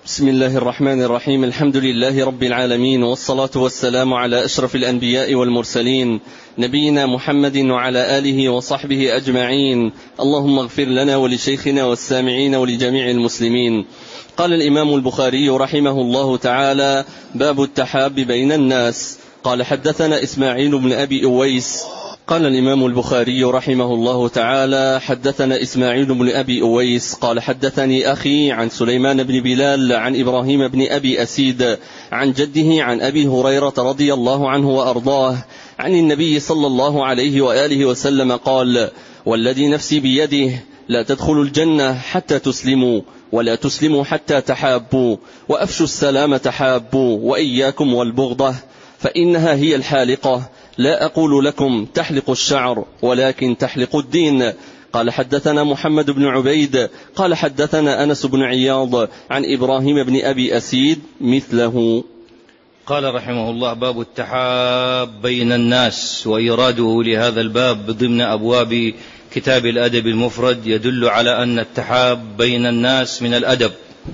بسم الله الرحمن الرحيم. الحمد لله رب العالمين، والصلاة والسلام على أشرف الأنبياء والمرسلين، نبينا محمد وعلى آله وصحبه أجمعين. اللهم اغفر لنا ولشيخنا والسامعين ولجميع المسلمين. قال الإمام البخاري رحمه الله تعالى: باب التحاب بين الناس. قال حدثنا إسماعيل بن أبي أويس. قال الإمام البخاري رحمه الله تعالى: حدثنا إسماعيل بن أبي أويس قال حدثني أخي عن سليمان بن بلال عن إبراهيم بن أبي أسيد عن جده عن أبي هريرة رضي الله عنه وأرضاه عن النبي صلى الله عليه وآله وسلم قال: والذي نفسي بيده لا تدخلوا الجنة حتى تسلموا، ولا تسلموا حتى تحابوا، وأفشوا السلام تحابوا، وإياكم والبغضة فإنها هي الحالقة. لا أقول لكم تحلق الشعر ولكن تحلق الدين. قال حدثنا محمد بن عبيد قال حدثنا أنس بن عياض عن إبراهيم بن أبي أسيد مثله. قال رحمه الله: باب التحاب بين الناس. وإراده لهذا الباب ضمن أبواب كتاب الأدب المفرد يدل على أن التحاب بين الناس من الأدب.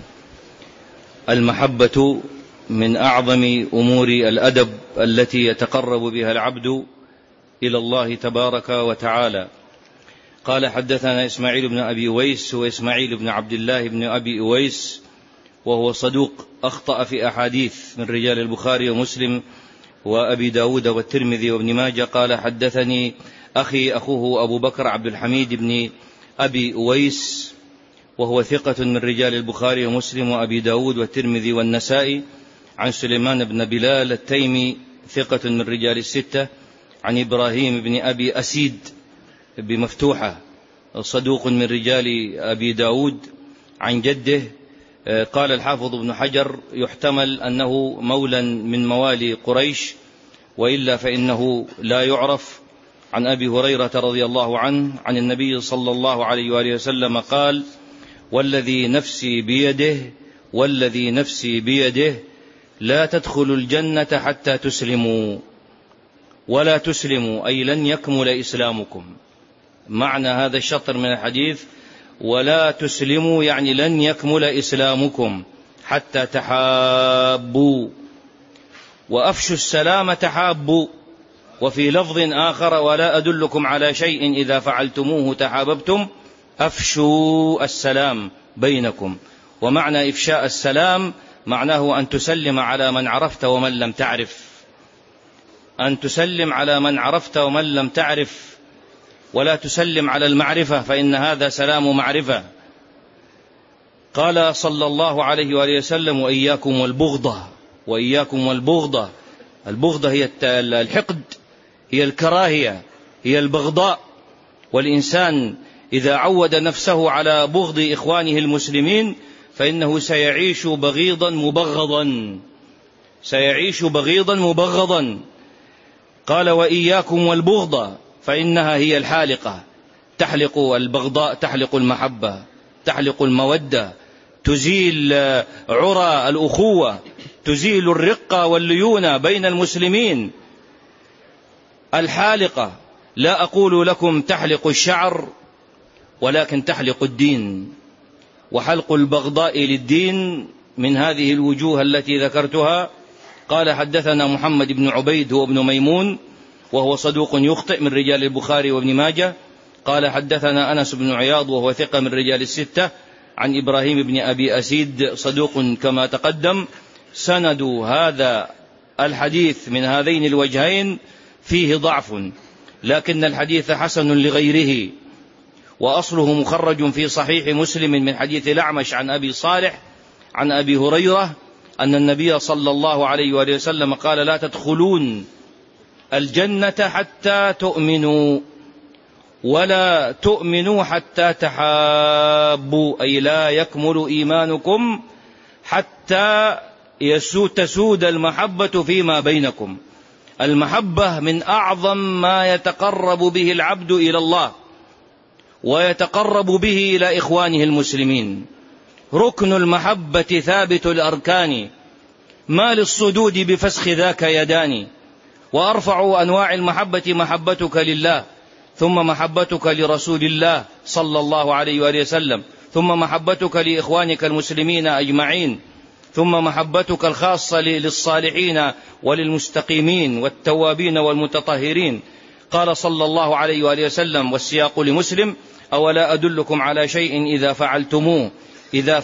المحبة من أعظم أمور الأدب التي يتقرب بها العبد إلى الله تبارك وتعالى. قال حدثنا إسماعيل بن أبي أويس، وإسماعيل بن عبد الله بن أبي أويس وهو صدوق أخطأ في أحاديث من رجال البخاري ومسلم وأبي داود والترمذي وابن ماجه. قال حدثني أخوه أبو بكر عبد الحميد بن أبي أويس وهو ثقة من رجال البخاري ومسلم وأبي داود والترمذي والنسائي، عن سليمان بن بلال التيمي ثقة من رجال الستة، عن إبراهيم بن أبي أسيد بمفتوحة صدوق من رجال أبي داود، عن جده. قال الحافظ ابن حجر: يحتمل أنه مولى من موالي قريش، وإلا فإنه لا يعرف. عن أبي هريرة رضي الله عنه عن النبي صلى الله عليه وآله وسلم قال: والذي نفسي بيده لا تدخلوا الجنة حتى تسلموا، ولا تسلموا أي لن يكمل إسلامكم. معنى هذا الشطر من الحديث: ولا تسلموا يعني لن يكمل إسلامكم حتى تحابوا، وأفشوا السلام تحابوا. وفي لفظ آخر: ولا أدلكم على شيء إذا فعلتموه تحاببتم، أفشوا السلام بينكم. ومعنى إفشاء السلام معناه أن تسلم على من عرفت ومن لم تعرف، أن تسلم على من عرفت ومن لم تعرف، ولا تسلم على المعرفة، فإن هذا سلام معرفة. قال صلى الله عليه وآله وسلم: وإياكم والبغضة. البغضة هي الحقد، هي الكراهية، هي البغضاء. والإنسان إذا عود نفسه على بغض إخوانه المسلمين فإنه سيعيش بغيضا مبغضا. قال: وإياكم والبغضة فإنها هي الحالقة. تحلق البغضاء، تحلق المحبة، تحلق المودة، تزيل عرى الأخوة، تزيل الرقة والليونة بين المسلمين. الحالقة: لا أقول لكم تحلق الشعر ولكن تحلق الدين. وحلق البغضاء للدين من هذه الوجوه التي ذكرتها. قال حدثنا محمد بن عبيد هو ابن ميمون وهو صدوق يخطئ من رجال البخاري وابن ماجه. قال حدثنا أنس بن عياض وهو ثقة من رجال الستة، عن إبراهيم بن أبي أسيد صدوق كما تقدم. سند هذا الحديث من هذين الوجهين فيه ضعف، لكن الحديث حسن لغيره، وأصله مخرج في صحيح مسلم من حديث الأعمش عن أبي صالح عن أبي هريرة أن النبي صلى الله عليه وآله وسلم قال: لا تدخلون الجنة حتى تؤمنوا، ولا تؤمنوا حتى تحابوا، أي لا يكمل إيمانكم حتى تسود المحبة فيما بينكم. المحبة من أعظم ما يتقرب به العبد إلى الله ويتقرب به إلى إخوانه المسلمين. ركن المحبة ثابت الأركان، ما للصدود بفسخ ذاك يدان. وأرفع أنواع المحبة محبتك لله، ثم محبتك لرسول الله صلى الله عليه وآله وسلم، ثم محبتك لإخوانك المسلمين أجمعين. ثم محبتك الخاصة للصالحين وللمستقيمين والتوابين والمتطهرين. قال صلى الله عليه وآله وسلم والسياق لمسلم: أولا أدلكم على شيء إذا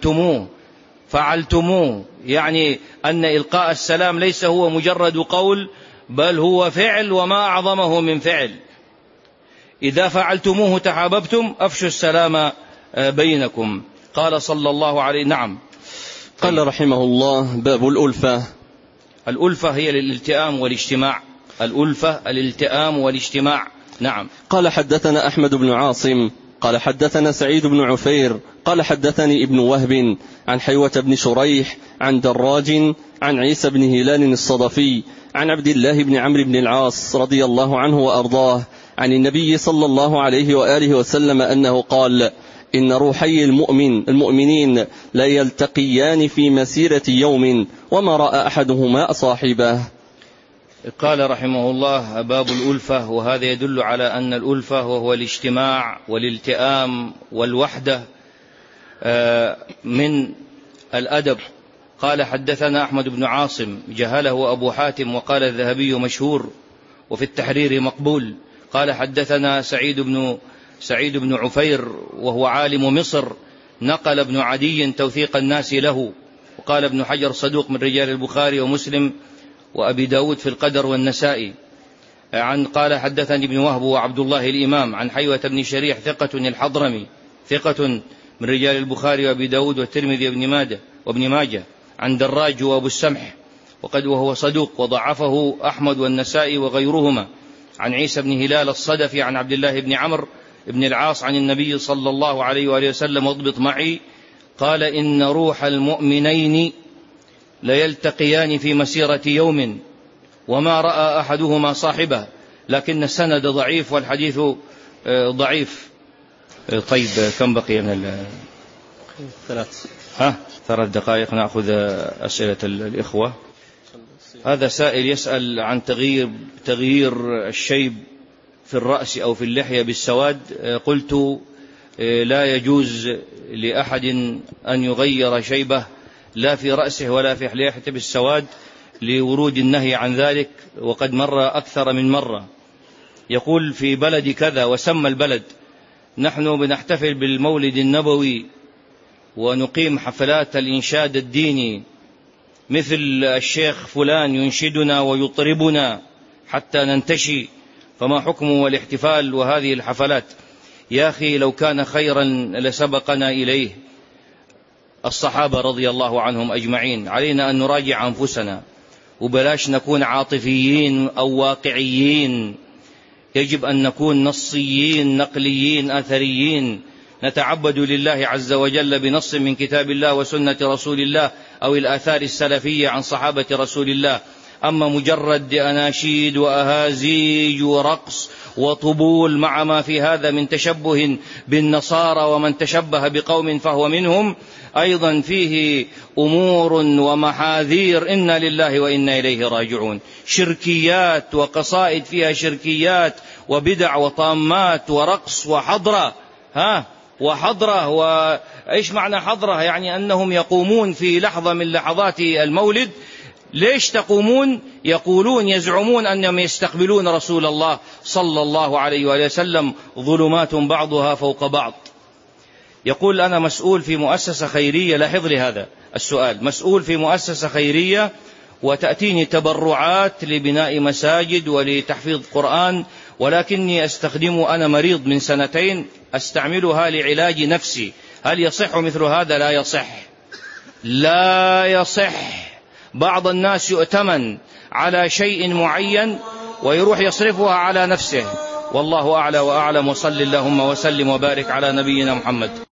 فعلتموه، يعني أن إلقاء السلام ليس هو مجرد قول، بل هو فعل، وما أعظمه من فعل. إذا فعلتموه تحاببتم، أفشوا السلام بينكم. قال صلى الله عليه. نعم. قال رحمه الله: باب الألفة. الألفة هي الالتئام والاجتماع. الالتئام والاجتماع. نعم. قال: حدثنا أحمد بن عاصم قال حدثنا سعيد بن عفير قال حدثني ابن وهب عن حيوة بن شريح عن دراج عن عيسى بن هلال الصدفي عن عبد الله بن عمرو بن العاص رضي الله عنه وأرضاه عن النبي صلى الله عليه وآله وسلم أنه قال: إن روحي المؤمنين لا يلتقيان في مسيرة يوم وما رأى أحدهما صاحبه. قال رحمه الله: باب الألفة. وهذا يدل على أن الألفة وهو الاجتماع والالتئام والوحدة من الأدب. قال: حدثنا أحمد بن عاصم، جهله أبو حاتم، وقال الذهبي مشهور وفي التحرير مقبول. قال: حدثنا سعيد بن عفير وهو عالم مصر، نقل ابن عدي توثيق الناس له. وقال ابن حجر صدوق من رجال البخاري ومسلم وأبي داود في القدر والنسائي. قال: حدثني ابن وهب وعبد الله الإمام عن حيوة بن شريح ثقة الحضرمي، ثقة من رجال البخاري وأبي داود والترمذي وابن ماجه، عن دراج وأبو السمح وهو صدوق وضعفه أحمد والنسائي وغيرهما، عن عيسى بن هلال الصدفي عن عبد الله بن عمرو بن العاص عن النبي صلى الله عليه وآله وسلم، واضبط معي، قال: إن روح المؤمنين ليلتقيان في مسيرة يوم وما رأى أحدهما صاحبه. لكن السند ضعيف والحديث ضعيف. طيب، كم بقي من 3 دقائق نأخذ أسئلة الإخوة. هذا سائل يسأل عن تغيير الشيب في الرأس أو في اللحية بالسواد. قلت: لا يجوز لأحد أن يغير شيبه لا في رأسه ولا في لحيته بالسواد، لورود النهي عن ذلك، وقد مر أكثر من مرة. يقول: في بلد كذا، وسمى البلد، نحن بنحتفل بالمولد النبوي ونقيم حفلات الإنشاد الديني، مثل الشيخ فلان ينشدنا ويطربنا حتى ننتشي، فما حكمه الاحتفال وهذه الحفلات؟ يا أخي، لو كان خيرا لسبقنا إليه الصحابة رضي الله عنهم أجمعين. علينا أن نراجع أنفسنا، وبلاش نكون عاطفيين أو واقعيين. يجب أن نكون نصيين، نقليين، أثريين، نتعبد لله عز وجل بنص من كتاب الله وسنة رسول الله أو الآثار السلفية عن صحابة رسول الله. أما مجرد أناشيد وأهازيج ورقص وطبول مع ما في هذا من تشبه بالنصارى ومن تشبه بقوم فهو منهم، أيضا فيه أمور ومحاذير، إنا لله وإنا إليه راجعون. شركيات وقصائد فيها شركيات وبدع وطامات ورقص وحضرة. وحضرة، وإيش معنى حضرة؟ يعني أنهم يقومون في لحظة من لحظات المولد. ليش تقومون؟ يقولون، يزعمون أنهم يستقبلون رسول الله صلى الله عليه وآله وسلم، ظلمات بعضها فوق بعض. يقول: أنا مسؤول في مؤسسة خيرية، لاحظ لي هذا السؤال، مسؤول في مؤسسة خيرية، وتأتيني تبرعات لبناء مساجد ولتحفيظ قرآن، ولكني أنا مريض من 2 أستعملها لعلاج نفسي. هل يصح مثل هذا؟ لا يصح. بعض الناس يؤتمن على شيء معين ويروح يصرفها على نفسه، والله أعلى وأعلم. وصل اللهم وسلم وبارك على نبينا محمد.